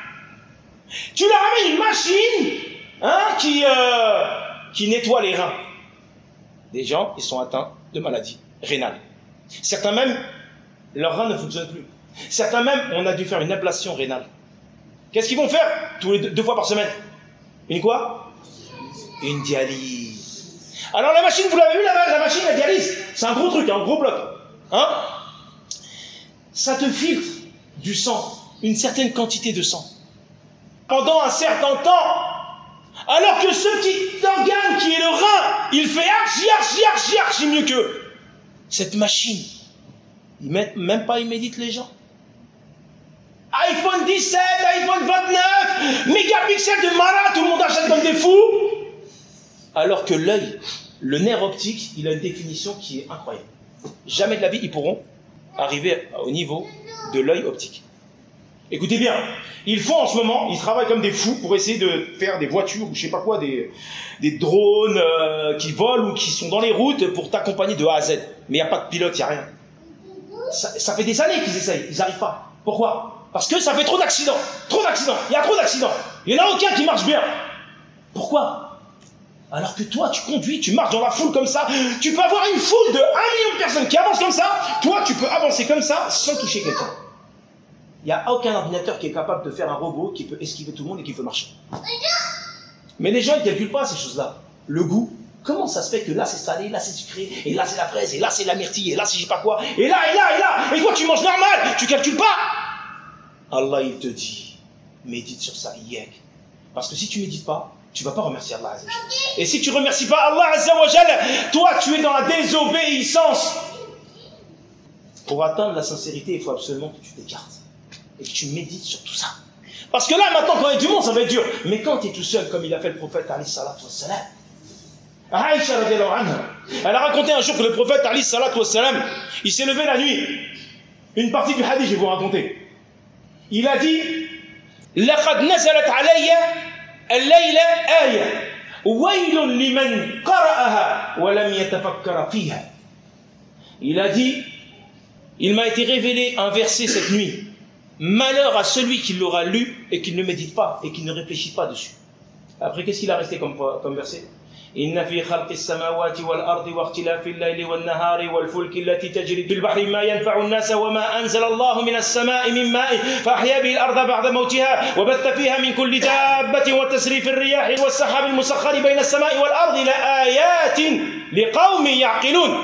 Tu leur ramènes une machine hein, qui, euh, qui nettoie les reins. Des gens, ils sont atteints de maladies rénales. Certains même, leurs reins ne fonctionnent plus. Certains même, on a dû faire une ablation rénale. Qu'est-ce qu'ils vont faire tous les deux, deux fois par semaine? Une quoi? Une dialyse. Alors la machine, vous l'avez vu, la, la machine, la dialyse, c'est un gros truc, un gros bloc. Hein? Ça te filtre du sang, une certaine quantité de sang. Pendant un certain temps, alors que ce petit organe qui est le rein, il fait archi, archi, archi, archi mieux qu'eux. Cette machine, ils mettent, même pas ils méditent les gens. iPhone dix-sept, iPhone vingt-neuf, mégapixels de malade, tout le monde achète comme des fous. Alors que l'œil, le nerf optique, il a une définition qui est incroyable. Jamais de la vie, ils pourront arriver au niveau de l'œil optique. Écoutez bien, ils font en ce moment, ils travaillent comme des fous pour essayer de faire des voitures ou je sais pas quoi, des, des drones euh, qui volent ou qui sont dans les routes pour t'accompagner de A à Z. Mais il n'y a pas de pilote, il n'y a rien. Ça, ça fait des années qu'ils essayent, ils n'arrivent pas. Pourquoi? Parce que ça fait trop d'accidents, trop d'accidents, il y a trop d'accidents. Il n'y en a aucun qui marche bien. Pourquoi? Alors que toi, tu conduis, tu marches dans la foule comme ça, tu peux avoir une foule de un million de personnes qui avancent comme ça, toi, tu peux avancer comme ça sans toucher quelqu'un. Il n'y a aucun ordinateur qui est capable de faire un robot qui peut esquiver tout le monde et qui peut marcher. Mais les gens, ils ne calculent pas ces choses-là. Le goût, comment ça se fait que là c'est salé, là c'est sucré, et là c'est la fraise, et là c'est la myrtille, et là c'est je sais pas quoi, et là, et là, et là, et toi tu manges normal, tu calcules pas. Allah il te dit, médite sur ça, yek. Parce que si tu médites pas, tu vas pas remercier Allah Azza wa Jalla. Et si tu remercies pas Allah Azza wa Jalla, toi tu es dans la désobéissance. Pour atteindre la sincérité, il faut absolument que tu t'écartes. Et que tu médites sur tout ça. Parce que là, maintenant, quand il y a du monde, ça va être dur. Mais quand tu es tout seul, comme il a fait le prophète, alayhi salatu wassalam, Aïcha radiallahu anha, elle a raconté un jour que le prophète, alayhi salatu wassalam, il s'est levé la nuit. Une partie du hadith, je vais vous raconter. Il a dit, لَقَدْ نَزَلَتْ عَلَيَّ اللَّيْلَ آيَةٌ وَيْلٌ لِمَنْ قَرَأَهَا وَلَمْ يَتَفَكَّرَ فِيهَا. Il a dit, il m'a été révélé un verset cette nuit. Malheur à celui qui l'aura lu et qui ne médite pas et qui ne réfléchit pas dessus. Après, qu'est-ce qu'il a resté comme, comme verset? إن في خلق السماوات والأرض واختلاف الليل والنهار والفلك التي تجري في البحر ما ينفع الناس وما أنزل الله من السماء من ماء فأحيا به الأرض بعد موتها وبث فيها من كل دابة وتسريف الرياح والسحاب المسخر بين السماء والأرض لآيات لقوم يعقلون.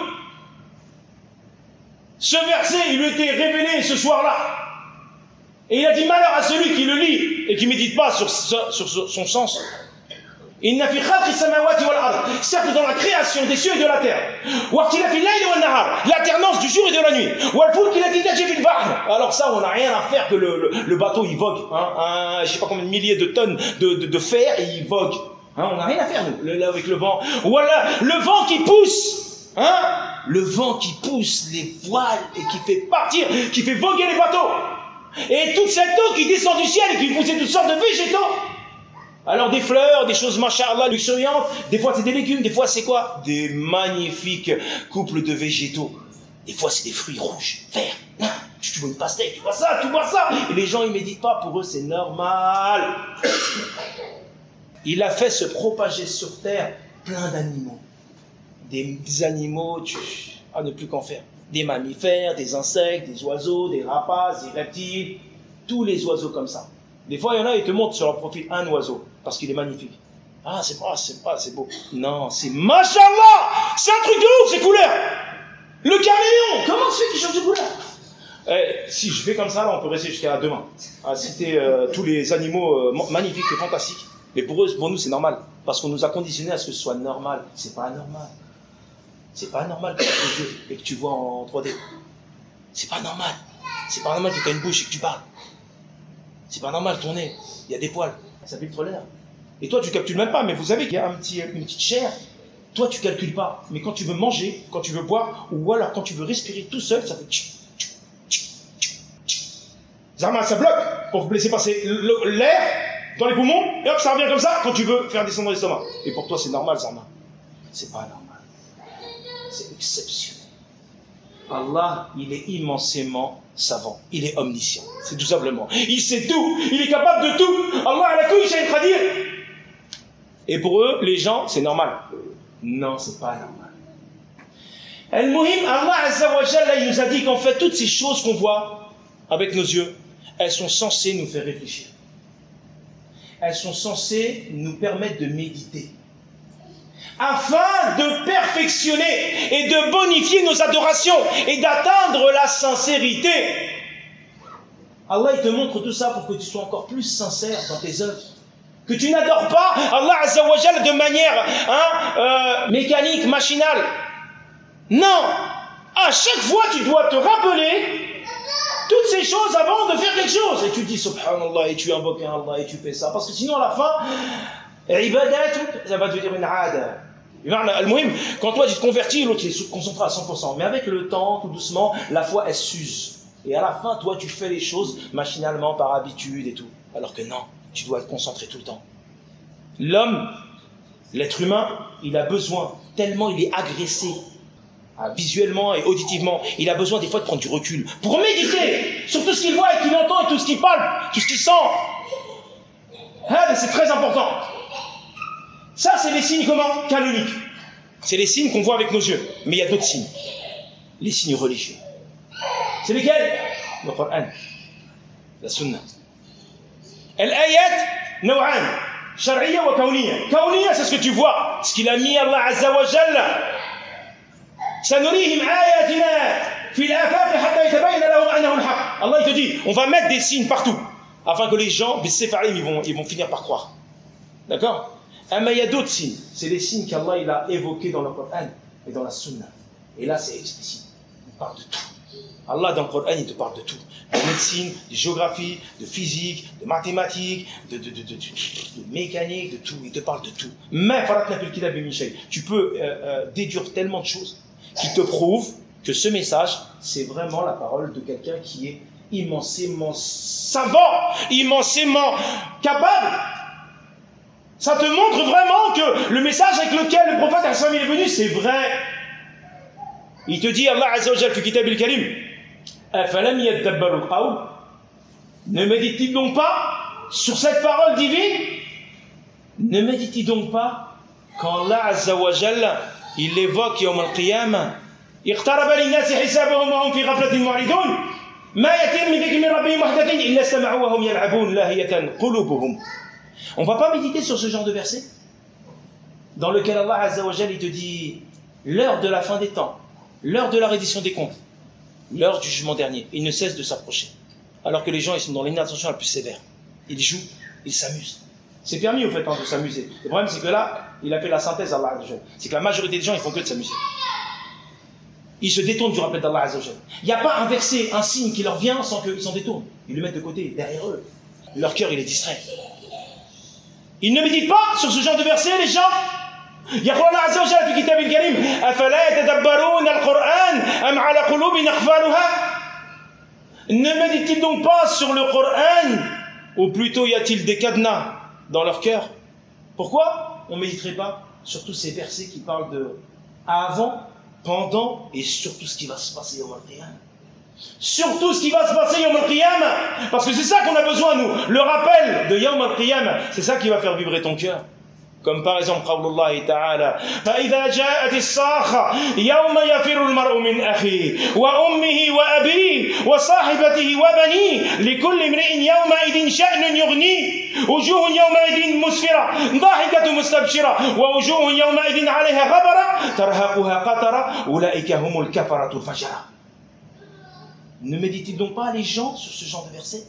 Ce verset, il lui était révélé ce soir-là. Et il a dit malheur à celui qui le lit et qui ne médite pas sur, sur, sur son sens. Inna fi khalqi samawati wal ard, certes dans la création des cieux et de la terre, wa ikhtilafi al-layli wan nahar, l'alternance du jour et de la nuit, wal fulki allati tajri fil bahr. Alors ça, on n'a rien à faire que le, le, le bateau il vogue, hein, un, je sais pas combien de milliers de tonnes de, de, de fer et il vogue. Hein, on n'a rien à faire nous, le, avec le vent. Voilà, le vent qui pousse, hein, le vent qui pousse les voiles et qui fait partir, qui fait voguer les bateaux. Et toute cette eau qui descend du ciel et qui pousse toutes sortes de végétaux. Alors des fleurs, des choses machallah luxuriantes, des fois c'est des légumes, des fois c'est quoi? Des magnifiques couples de végétaux. Des fois c'est des fruits rouges, verts. Tu vois une pastèque, tu vois ça, tu vois ça. Et les gens ils méditent pas, pour eux c'est normal. Il a fait se propager sur terre plein d'animaux. Des, des animaux, tu, à ne plus qu'en faire. Des mammifères, des insectes, des oiseaux, des rapaces, des reptiles, tous les oiseaux comme ça. Des fois, il y en a, ils te montrent sur leur profil un oiseau, parce qu'il est magnifique. Ah, c'est pas, c'est pas, c'est beau. Non, c'est machallah, c'est un truc de ouf, ces couleurs. Le caméléon, comment se fait qu'il change de couleur? Eh, si je fais comme ça, là, on peut rester jusqu'à demain, à citer euh, tous les animaux euh, magnifiques et fantastiques. Mais pour eux, pour nous, c'est normal, parce qu'on nous a conditionnés à ce que ce soit normal. C'est pas normal. C'est pas normal que tu aies des yeux et que tu vois en trois D. C'est pas normal. C'est pas normal que tu aies une bouche et que tu parles. C'est pas normal, ton nez, il y a des poils, ça filtre l'air. Et toi, tu calcules même pas, mais vous savez qu'il y a un petit, une petite chair, toi, tu calcules pas. Mais quand tu veux manger, quand tu veux boire, ou alors quand tu veux respirer tout seul, ça fait tch, tch, tch, tch, tch. Zama, ça bloque pour vous laisser passer l'air dans les poumons, et hop, ça revient comme ça quand tu veux faire descendre l'estomac. Et pour toi, c'est normal, Zama. C'est pas normal. C'est exceptionnel. Allah, il est immensément savant. Il est omniscient. C'est tout simplement. Il sait tout. Il est capable de tout. Allah a la couille, Shaykh Khadir. Et pour eux, les gens, c'est normal. Non, c'est pas normal. Al-Muhim, Allah Azza wa Jalla, il nous a dit qu'en fait, toutes ces choses qu'on voit avec nos yeux, elles sont censées nous faire réfléchir. Elles sont censées nous permettre de méditer. Afin de perfectionner et de bonifier nos adorations et d'atteindre la sincérité. Allah il te montre tout ça pour que tu sois encore plus sincère dans tes œuvres. Que tu n'adores pas Allah Azza wa Jalla de manière hein, euh, mécanique, machinale. Non, à chaque fois tu dois te rappeler toutes ces choses avant de faire quelque chose. Et tu dis subhanallah et tu invoques Allah et tu fais ça. Parce que sinon à la fin, ibadatuk, ça va devenir une aada. Quand toi tu te convertis, l'autre il est concentré à cent pour cent. Mais avec le temps, tout doucement, la foi elle s'use. Et à la fin, toi tu fais les choses machinalement, par habitude et tout. Alors que non, tu dois être concentré tout le temps. L'homme, l'être humain, il a besoin, tellement il est agressé, visuellement et auditivement, il a besoin des fois de prendre du recul pour méditer sur tout ce qu'il voit et qu'il entend et tout ce qu'il parle, tout ce qu'il sent. Ah, c'est très important. Ça, c'est les signes comment? Canoniques. C'est les signes qu'on voit avec nos yeux. Mais il y a d'autres signes. Les signes religieux. C'est lesquels? Le Coran, la Sunna. Al-ayat, naw'an, shar'iyya wa kawniyya. Kawniyya, c'est ce que tu vois, ce qu'il a mis Allah Azza wa Jalla. Sanurihim ayatina fil afaq hatta yatabayyana lahum annahu al-haq. Allah il te dit, on va mettre des signes partout afin que les gens, bis-sifarim, ils vont ils vont finir par croire. D'accord? Mais il y a d'autres signes. C'est les signes qu'Allah il a évoqués dans le Coran et dans la Sunna. Et là, c'est explicite. Il parle de tout. Allah, dans le Coran, il te parle de tout. De médecine, de géographie, de physique, de mathématiques, de, de, de, de, de, de mécanique, de tout. Il te parle de tout. Mais, tu peux euh, euh, déduire tellement de choses qui te prouvent que ce message, c'est vraiment la parole de quelqu'un qui est immensément savant, immensément capable. Ça te montre vraiment que le message avec lequel le prophète est venu, c'est vrai. Il te dit, Allah Azza wa Jalla, fi kitab al-karim, afalam yadabbaru al-qawl, ne médite-t-il donc pas sur cette parole divine? Ne médite-t-il donc pas quand Allah Azza wa Jalla, il évoque Yawm al-Qiyamah, اقترب للناس حسابهم وهم في غفلة معرضون ما يأتيهم من ذكر من ربهم محدث إلا استمعوا وهم يلعبون لاهية قلوبهم. On ne va pas méditer sur ce genre de verset dans lequel Allah Azza wa Jalla il te dit l'heure de la fin des temps, l'heure de la reddition des comptes, l'heure du jugement dernier, il ne cesse de s'approcher. Alors que les gens ils sont dans l'inattention la plus sévère. Ils jouent, ils s'amusent. C'est permis au fait hein, de s'amuser. Le problème c'est que là, il a fait la synthèse Allah Azza wa Jalla. C'est que la majorité des gens ils font que de s'amuser. Ils se détournent du rappel d'Allah Azza wa Jalla. Il n'y a pas un verset, un signe qui leur vient sans qu'ils s'en détournent. Ils le mettent de côté, derrière eux. Leur cœur il est distrait. Ils ne méditent pas sur ce genre de verset les gens. يقول الله عز وجل في كتابه الكريم أفلا يتدبرون القرآن أم على قلوب أقفالها. Ne méditent-ils donc pas sur le Coran, ou plutôt y a-t-il des cadenas dans leur cœur? Pourquoi on ne méditerait pas sur tous ces versets qui parlent de avant, pendant et surtout ce qui va se passer Yawm al-Qiyamah? Surtout ce qui va se passer Yawm al-Qiyamah, parce que c'est ça qu'on a besoin nous, le rappel de Yawm al-Qiyamah, c'est ça qui va faire vibrer ton cœur. Comme par exemple قول تعالى فإذا جاءت الصاخة يوم يفر المرء من أخيه وأمه وأبيه وصاحبته وبنيه لكل امرئ يومئذ شأن يغنيه وجوه يومئذ مسفرة ضاحكة مستبشرة ووجوه يومئذ عليها غبرة ترهقها قترة أولئك هم الكفرة الفجرة. Ne méditez donc pas les gens sur ce genre de verset?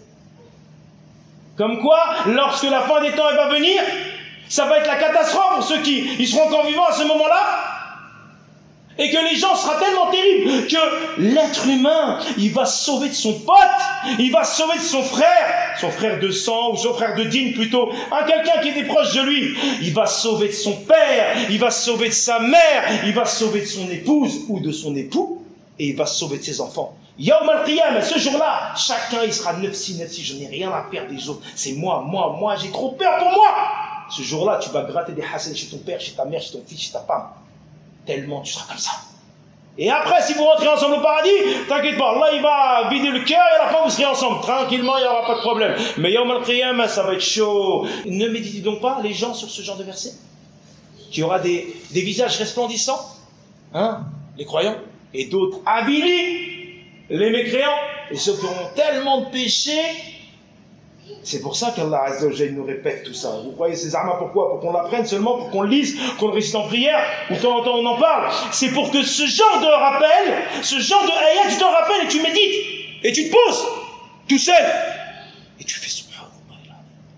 Comme quoi, lorsque la fin des temps va venir, ça va être la catastrophe pour ceux qui ils seront encore vivants à ce moment-là. Et que les gens sera tellement terrible que l'être humain, il va se sauver de son pote, il va se sauver de son frère, son frère de sang ou son frère de dîne plutôt, un quelqu'un qui était proche de lui. Il va se sauver de son père, il va se sauver de sa mère, il va se sauver de son épouse ou de son époux, et il va se sauver de ses enfants. Yawm al-Qiyamah, ce jour-là, chacun il sera nefsi nefsi, je n'ai rien à faire des autres. C'est moi, moi, moi, j'ai trop peur pour moi. Ce jour-là, tu vas gratter des hassans chez ton père, chez ta mère, chez ton fils, chez ta femme. Tellement tu seras comme ça. Et après, si vous rentrez ensemble au paradis, t'inquiète pas, Allah il va vider le cœur et à la fin vous serez ensemble. Tranquillement, il n'y aura pas de problème. Mais Yawm al-Qiyamah, ça va être chaud. Ne méditez donc pas les gens sur ce genre de verset. Tu auras des, des visages resplendissants, hein, les croyants, et d'autres avilis, les mécréants, et ceux qui auront tellement de péchés. C'est pour ça qu'Allah Azza wa Jalla nous répète tout ça. Vous croyez ces armes pourquoi? Pour qu'on l'apprenne seulement, pour qu'on le lise, qu'on le récite en prière, ou de temps en temps on en parle. C'est pour que ce genre de rappel, ce genre de ayat, tu t'en rappelles et tu médites. Et tu te poses, tout seul. Et tu fais subhanallah.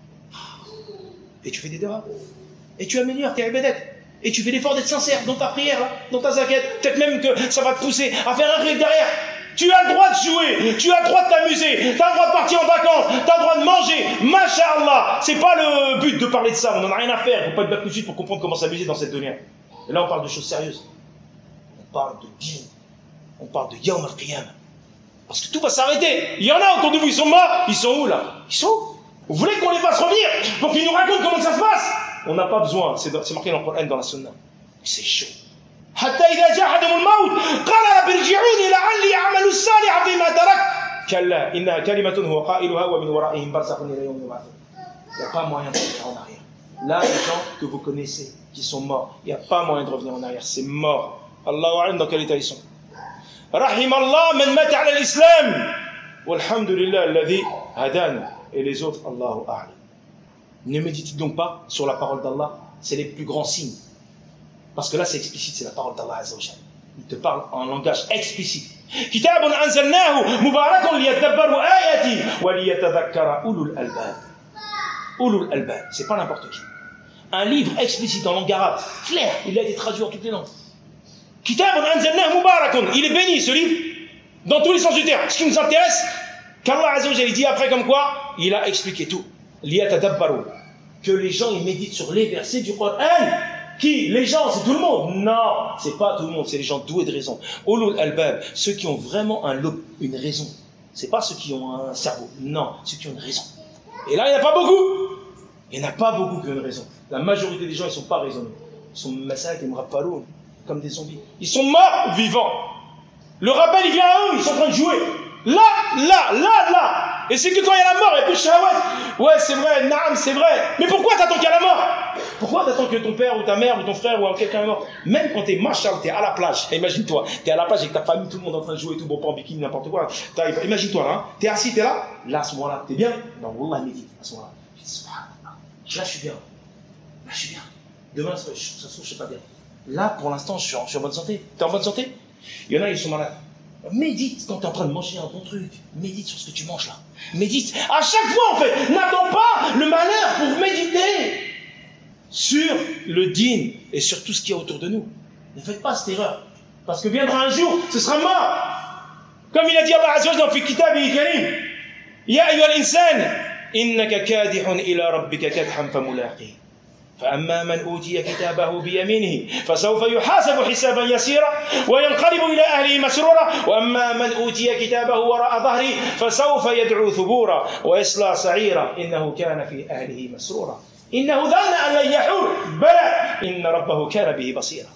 Et tu fais des dua. Et tu améliores tes ibadat. Et tu fais l'effort d'être sincère dans ta prière, dans ta zakat. Peut-être même que ça va te pousser à faire un rêve derrière. Tu as le droit de jouer, tu as le droit de t'amuser, tu as le droit de partir en vacances, tu as le droit de manger, masha'Allah. C'est pas le but de parler de ça, on n'en a rien à faire, il ne faut pas être battre tout de suite pour comprendre comment s'amuser dans cette dunya. Et là on parle de choses sérieuses. On parle de din, on parle de Yawm al-Qiyamah. Parce que tout va s'arrêter. Il y en a autour de vous, ils sont morts, ils sont où là? Ils sont où? Vous voulez qu'on les fasse revenir pour qu'ils nous racontent comment ça se passe? On n'a pas besoin, c'est marqué dans le Coran, dans la Sunna. C'est chaud. حتى إذا جاء أحدهم الموت قال رب ارجعوني لعلي أعمل الصالحا فيما تركت كلا إنها كلمة هو قائلها ومن ورائهم برزخ إلى يوم يبعثون. Il n'y a pas moyen de revenir en arrière. Là, les gens que vous connaissez, qui sont morts, il n'y a pas moyen de revenir en arrière, c'est mort. Allahu a'lam dans quel état ils sont. Rahim Allah man mata ala l'islam. Walhamdulillah alladhi hadana. Et les autres, Allahu a'lam. Ne méditez donc pas sur la parole d'Allah, c'est les plus grands signes. Parce que là c'est explicite, c'est la parole d'Allah Azza wa Jalla. Il te parle en langage explicite. Kitabun anzalnahu mubarakun liyadabbaru ayati wa liyatadhakkara ulul albab. Ulul albab, c'est pas n'importe qui. Un livre explicite en langue arabe, clair, il a été traduit en toutes les langues. Kitabun anzalnahu mubarakun, il est béni ce livre, dans tous les sens du terme. Ce qui nous intéresse, qu'Allah Azza wa Jalla dit après comme quoi, il a expliqué tout. Liyatadabbaru, que les gens ils méditent sur les versets du Coran. Qui? Les gens, c'est tout le monde? Non, c'est pas tout le monde, c'est les gens doués de raison. Ulul albab, ceux qui ont vraiment un lob, une raison. C'est pas ceux qui ont un cerveau. Non, ceux qui ont une raison. Et là, il n'y en a pas beaucoup. Il n'y en a pas beaucoup qui ont une raison. La majorité des gens, ils sont pas raisonnés. Ils sont massacres et mrapaloun, comme des zombies. Ils sont morts vivants. Le rappel, il vient à eux, ils sont en train de jouer. Là, là, là, là. Et c'est que quand il y a la mort, il n'y a plus de shahawat. Ouais, c'est vrai, naam, c'est vrai. Mais pourquoi t'attends qu'il y a la mort? Pourquoi t'attends que ton père ou ta mère ou ton frère ou quelqu'un est mort? Même quand t'es machal, t'es à la plage. Imagine-toi, t'es à la plage avec ta famille, tout le monde en train de jouer, tout bon, pas en bikini, n'importe quoi. Imagine-toi, hein, t'es assis, t'es là. Là, à ce moment-là, t'es bien. Non, wallah, médite. À ce moment-là, là, je suis bien. Là, je suis bien. Demain, ça se trouve, je suis pas bien. Là, pour l'instant, je suis en, je suis en bonne santé. T'es en bonne santé? Il y en a, ils sont malades. Médite quand tu es en train de manger un bon truc. Médite sur ce que tu manges là. Médite. À chaque fois, en fait, n'attends pas le malheur pour méditer sur le dîn et sur tout ce qu'il y a autour de nous. Ne faites pas cette erreur. Parce que viendra un jour, ce sera mort. Comme il a dit Allah Azza wa Jalla dans le kitab al-Karim. Ya ayyuhal insan, innaka kadihun ila rabbika kadhan famulaqih. فأما من أوتي كتابه بيمينه فسوف يحاسب حسابا يسيرا وينقلب إلى أهله مسرورا وأما من أوتي كتابه وراء ظهره فسوف يدعو ثبورا ويصلى سعيرا إنه كان في أهله مسرورا إنه ظن أن لن يحور بلى إن ربه كان به بصيرا.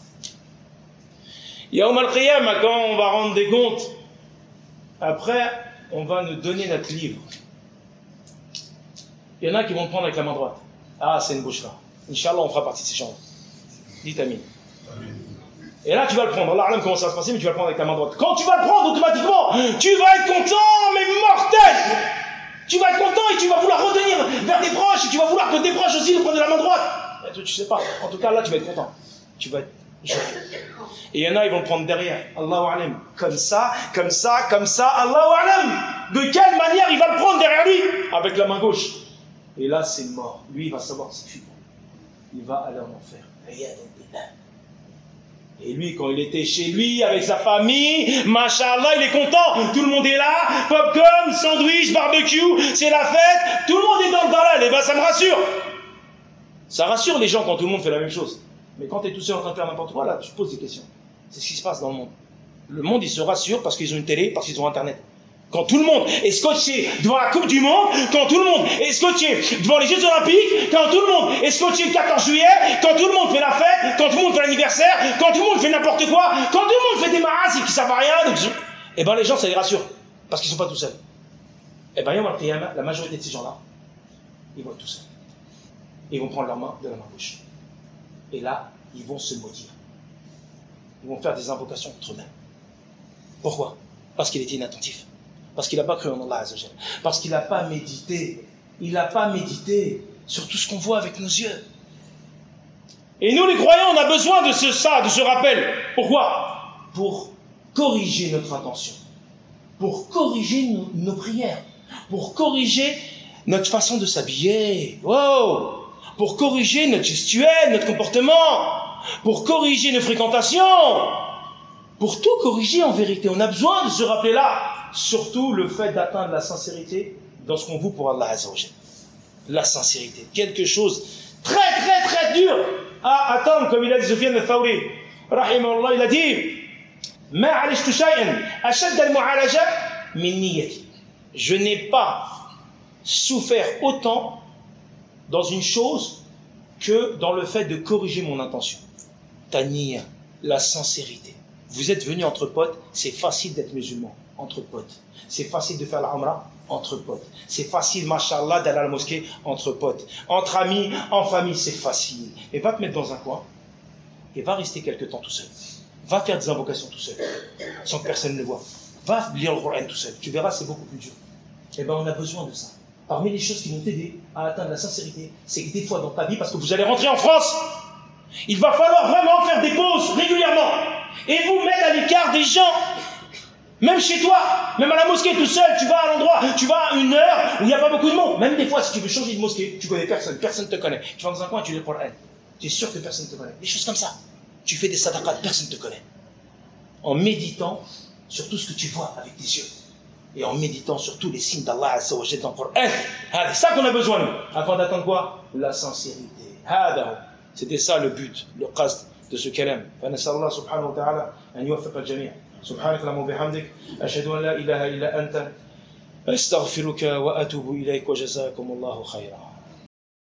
يوم القيامة, quand on va rendre des comptes, après on va nous donner notre livre. Il y en a qui vont le prendre avec la main droite. Ah, c'est une bouche là. Inch'Allah, on fera partie de ces gens-là. Dites amin. Et là, tu vas le prendre. Allah alam comment ça va se passer, mais tu vas le prendre avec ta main droite. Quand tu vas le prendre, automatiquement, tu vas être content, mais mortel. Tu vas être content et tu vas vouloir revenir vers tes proches et tu vas vouloir que tes proches aussi le prennent de la main droite. Et toi, tu sais pas. En tout cas, là, tu vas être content. Tu vas être joyeux. Et il y en a, ils vont le prendre derrière. Allahu alam. Comme ça, comme ça, comme ça. Allahu alam. De quelle manière il va le prendre derrière lui? Avec la main gauche. Et là, c'est mort. Lui, il va savoir ce qu'il fait. Il va aller en enfer. Et lui, quand il était chez lui, avec sa famille, machallah, il est content. Tout le monde est là, popcorn, sandwich, barbecue, c'est la fête. Tout le monde est dans le dalal. Et ben, ça me rassure. Ça rassure les gens quand tout le monde fait la même chose. Mais quand tu es tout seul en train de faire n'importe quoi, là, tu te poses des questions. C'est ce qui se passe dans le monde. Le monde, il se rassure parce qu'ils ont une télé, parce qu'ils ont Internet. Quand tout le monde est scotché devant la Coupe du Monde, quand tout le monde est scotché devant les Jeux Olympiques, quand tout le monde est scotché le quatorze juillet, quand tout le monde fait la fête, quand tout le monde fait l'anniversaire, quand tout le monde fait n'importe quoi, quand tout le monde fait des marasses et qui savent à rien, et ben les gens, ça les rassure. Parce qu'ils sont pas tout seuls. Et ben, la majorité de ces gens-là, ils vont être tout seuls. Ils vont prendre leur main de la main gauche. Et là, ils vont se maudire. Ils vont faire des invocations contre eux-mêmes. Pourquoi? Parce qu'il était inattentif. Parce qu'il n'a pas cru en Allah Azza wa Jalla. Parce qu'il n'a pas médité. Il n'a pas médité sur tout ce qu'on voit avec nos yeux. Et nous, les croyants, on a besoin de ce, ça, de ce rappel. Pourquoi? Pour corriger notre intention. Pour corriger nos, nos prières. Pour corriger notre façon de s'habiller. Wow! Pour corriger notre gestuelle, notre comportement. Pour corriger nos fréquentations. Pour tout corriger en vérité. On a besoin de se rappeler là. Surtout le fait d'atteindre la sincérité dans ce qu'on voue pour Allah Azza wa Jalla. La sincérité. Quelque chose très très très dur à atteindre, comme il a dit Sufyan al-Thawri. Rahimahullah, il a dit Ma alishtu shay'an ashad al-mu'alaja min niyyati. Je n'ai pas souffert autant dans une chose que dans le fait de corriger mon intention. Ta niyya, la sincérité. Vous êtes venus entre potes, c'est facile d'être musulman. Entre potes. C'est facile de faire la umrah entre potes. C'est facile, mashallah, d'aller à la mosquée entre potes. Entre amis, en famille, c'est facile. Et va te mettre dans un coin et va rester quelque temps tout seul. Va faire des invocations tout seul, sans que personne ne le voie. Va lire le Coran tout seul. Tu verras, c'est beaucoup plus dur. Eh bien, on a besoin de ça. Parmi les choses qui vont t'aider à atteindre la sincérité, c'est que des fois dans ta vie, parce que vous allez rentrer en France, il va falloir vraiment faire des pauses régulièrement et vous mettre à l'écart des gens. Même chez toi, même à la mosquée tout seul, tu vas à l'endroit, tu vas à une heure où il n'y a pas beaucoup de monde. Même des fois, si tu veux changer de mosquée, tu connais personne, personne ne te connaît. Tu vas dans un coin et tu lis le Coran. Tu es sûr que personne ne te connaît. Des choses comme ça. Tu fais des sadaqat, personne ne te connaît. En méditant sur tout ce que tu vois avec tes yeux. Et en méditant sur tous les signes d'Allah Azza wa Jalla dans le Coran. C'est ça qu'on a besoin, nous. Afin d'atteindre quoi? La sincérité. C'était ça le but, le qasd de ce kalam. فنسأل الله سبحانه وتعالى أن يوفق الجميع. سبحانك اللهم وبحمدك أشهد أن لا إله إلا أنت أستغفرك وأتوب إليك وجزاكم الله خيرا.